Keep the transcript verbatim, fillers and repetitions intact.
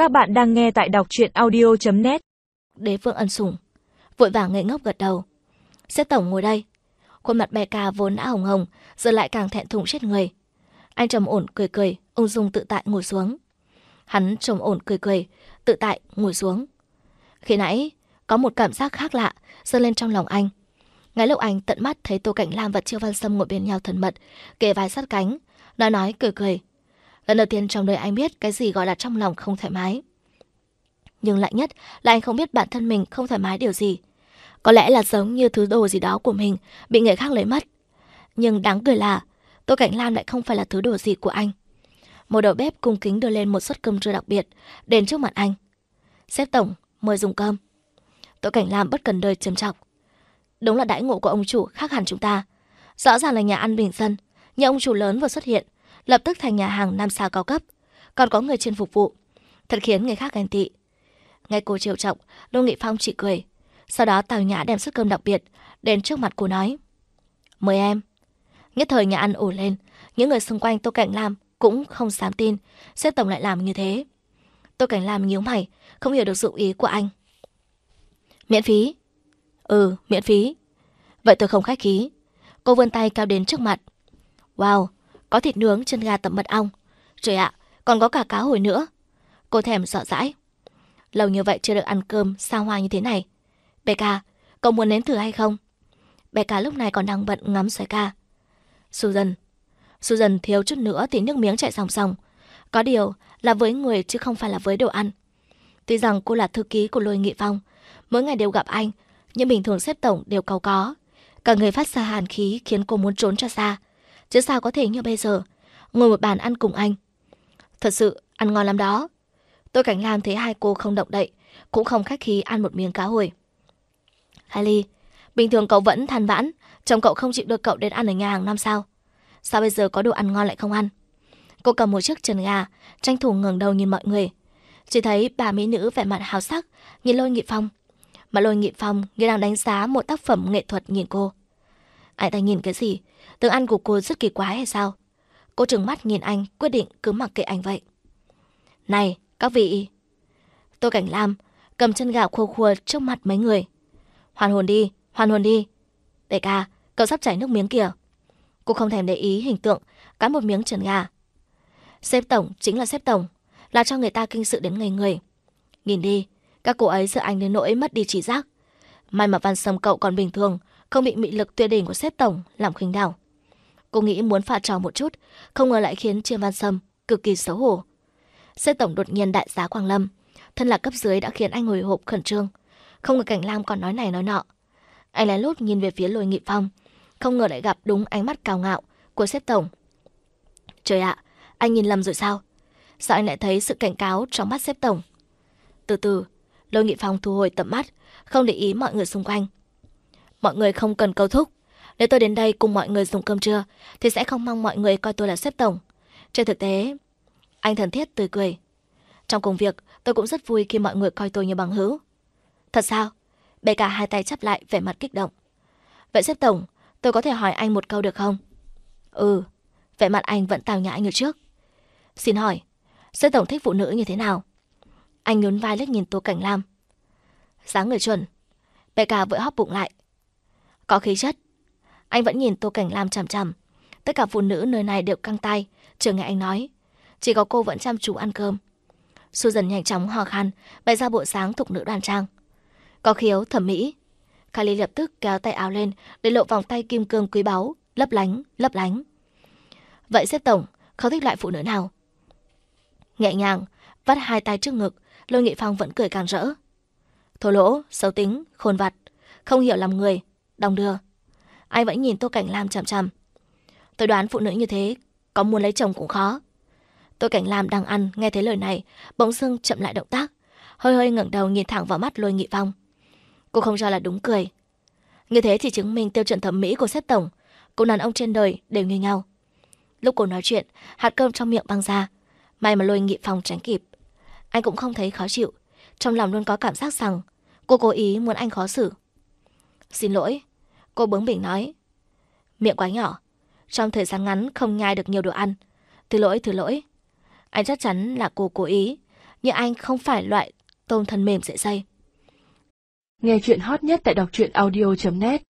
Các bạn đang nghe tại đọc truyện audio chấm net. Đế vương ân sủng, vội vàng ngây ngốc gật đầu. Sếp tổng ngồi đây. Khuôn mặt Becca vốn đã hồng hồng, giờ lại càng thẹn thùng chết người. Anh trầm ổn cười cười, ung dung tự tại ngồi xuống. Hắn trầm ổn cười cười, tự tại ngồi xuống. Khi nãy, có một cảm giác khác lạ dâng lên trong lòng anh. Ngay lúc anh tận mắt thấy Tô Cảnh Lam và Triệu Văn Sâm ngồi bên nhau thân mật, kề vai sát cánh, nói nói cười cười. Lần đầu tiên trong đời anh biết cái gì gọi là trong lòng không thoải mái. Nhưng lạ nhất là anh không biết bản thân mình không thoải mái điều gì. Có lẽ là giống như thứ đồ gì đó của mình bị người khác lấy mất. Nhưng đáng cười là Tô Cảnh Lam lại không phải là thứ đồ gì của anh. Một đầu bếp cung kính đưa lên một suất cơm trưa đặc biệt đến trước mặt anh. Sếp tổng, mời dùng cơm. Tô Cảnh Lam bất cần đời trầm trọng. Đúng là đãi ngộ của ông chủ khác hẳn chúng ta. Rõ ràng là nhà ăn bình dân, nhưng ông chủ lớn vừa xuất hiện, lập tức thành nhà hàng năm sao cao cấp, còn có người trên phục vụ, thật khiến người khác ghen tị. Nghe cô trêu chọc, Lô Nghị Phong chỉ cười. Sau đó tào nhã đem suất cơm đặc biệt đến trước mặt cô nói: mời em. Nhất thời nhà ăn ồ lên, những người xung quanh Tô Cảnh Lam cũng không dám tin sếp tổng lại làm như thế. Tô Cảnh Lam nhíu mày, không hiểu được dụng ý của anh. Miễn phí? Ừ, miễn phí. Vậy tôi không khách khí. Cô vươn tay cao đến trước mặt. Wow, có thịt nướng, chân gà tẩm mật ong. Trời ạ, còn có cả cá hồi nữa. Cô thèm sợ dãi. Lâu như vậy chưa được ăn cơm xa hoa như thế này. Becca, cậu muốn nếm thử hay không? Becca lúc này còn đang bận ngắm xoài ca. Susan. Susan thiếu chút nữa thì nước miếng chảy ròng ròng. Có điều là với người chứ không phải là với đồ ăn. Tuy rằng cô là thư ký của Lôi Nghị Phong, mỗi ngày đều gặp anh, nhưng bình thường sếp tổng đều cáu có. Cả người phát ra hàn khí khiến cô muốn trốn cho xa. Chứ sao có thể như bây giờ ngồi một bàn ăn cùng anh. Thật sự ăn ngon lắm đó. Tô Cảnh Lam thấy hai cô không động đậy, cũng không khách khí ăn một miếng cá hồi. Hailey, bình thường cậu vẫn than vãn chồng cậu không chịu đưa cậu đến ăn ở nhà hàng năm sao. Sao bây giờ có đồ ăn ngon lại không ăn? Cô cầm một chiếc chân gà, tranh thủ ngẩng đầu nhìn mọi người. Chỉ thấy bà mỹ nữ vẻ mặt hào sắc nhìn Lôi Nghị Phong, mà Lôi Nghị Phong như đang đánh giá một tác phẩm nghệ thuật nhìn cô. Anh ta nhìn cái gì? Tiếng ăn của cô rất kỳ quái hay sao? Cô trừng mắt nhìn anh, quyết định cứ mặc kệ anh vậy. Này, các vị. Tô Cảnh Lam cầm chân gà khua khua trước mặt mấy người. Hoàn hồn đi, hoàn hồn đi. Becca, cậu sắp chảy nước miếng kìa. Cô không thèm để ý hình tượng, cắn một miếng chân gà. Sếp tổng chính là sếp tổng, là cho người ta kinh sự đến ngây người. Nhìn đi, các cô ấy sợ anh đến nỗi mất đi trí giác. May mà Văn Sâm cậu còn bình thường, không bị mị lực tuyệt đỉnh của sếp tổng làm khinh đảo. Cô nghĩ muốn pha trò một chút, không ngờ lại khiến Chiêm Văn Sâm cực kỳ xấu hổ. Sếp tổng đột nhiên đại giá Quang Lâm, thân là cấp dưới đã khiến anh hồi hộp khẩn trương. Không ngờ Cảnh Lam còn nói này nói nọ. Anh lén lút nhìn về phía Lôi Nghị Phong, không ngờ lại gặp đúng ánh mắt cao ngạo của sếp tổng. Trời ạ, anh nhìn lầm rồi sao? Sao anh lại thấy sự cảnh cáo trong mắt sếp tổng? Từ từ, Lôi Nghị Phong thu hồi tầm mắt, không để ý mọi người xung quanh. Mọi người không cần câu thúc. Nếu tôi đến đây cùng mọi người dùng cơm trưa thì sẽ không mong mọi người coi tôi là sếp tổng. Trên thực tế, anh thân thiết tươi cười. Trong công việc, tôi cũng rất vui khi mọi người coi tôi như bằng hữu. Thật sao? Becca hai tay chắp lại vẻ mặt kích động. Vậy sếp tổng, tôi có thể hỏi anh một câu được không? Ừ, vẻ mặt anh vẫn tào nhã như trước. Xin hỏi, sếp tổng thích phụ nữ như thế nào? Anh nhún vai liếc nhìn Tô Cảnh Lam. Dáng người chuẩn. Becca vội hóp bụng lại. Có khí chất. Anh vẫn nhìn Tô Cảnh Lam chằm chằm. Tất cả phụ nữ nơi này đều căng tay, chờ nghe anh nói. Chỉ có cô vẫn chăm chú ăn cơm. Susan nhanh chóng hò khan, bày ra bộ dáng thục nữ đoan trang. Có khiếu thẩm mỹ. Kylie lập tức kéo tay áo lên để lộ vòng tay kim cương quý báu, lấp lánh, lấp lánh. Vậy sếp tổng, không thích loại phụ nữ nào? Nhẹ nhàng, vắt hai tay trước ngực, Lôi Nghị Phong vẫn cười càng rỡ. Thô lỗ, xấu tính, khôn vặt, không hiểu làm người, đong đưa. Anh vẫn nhìn Tô Cảnh Lam chằm chằm. Tôi đoán phụ nữ như thế, có muốn lấy chồng cũng khó. Tô Cảnh Lam đang ăn, nghe thấy lời này, bỗng dưng chậm lại động tác, hơi hơi ngẩng đầu nhìn thẳng vào mắt Lôi Nghị Phong. Cô không cho là đúng cười. Như thế thì chứng minh tiêu chuẩn thẩm mỹ của sếp tổng, cô đàn ông trên đời đều như nhau. Lúc cô nói chuyện, hạt cơm trong miệng văng ra. May mà Lôi Nghị Phong tránh kịp. Anh cũng không thấy khó chịu, trong lòng luôn có cảm giác rằng cô cố ý muốn anh khó xử. Xin lỗi, cô bướng bỉnh nói. Miệng quá nhỏ, trong thời gian ngắn không nhai được nhiều đồ ăn. Thứ lỗi, thứ lỗi. Anh chắc chắn là cô cố ý, nhưng anh không phải loại tôm thân mềm dễ dây. Nghe chuyện hot nhất tại đọc truyện audio chấm net.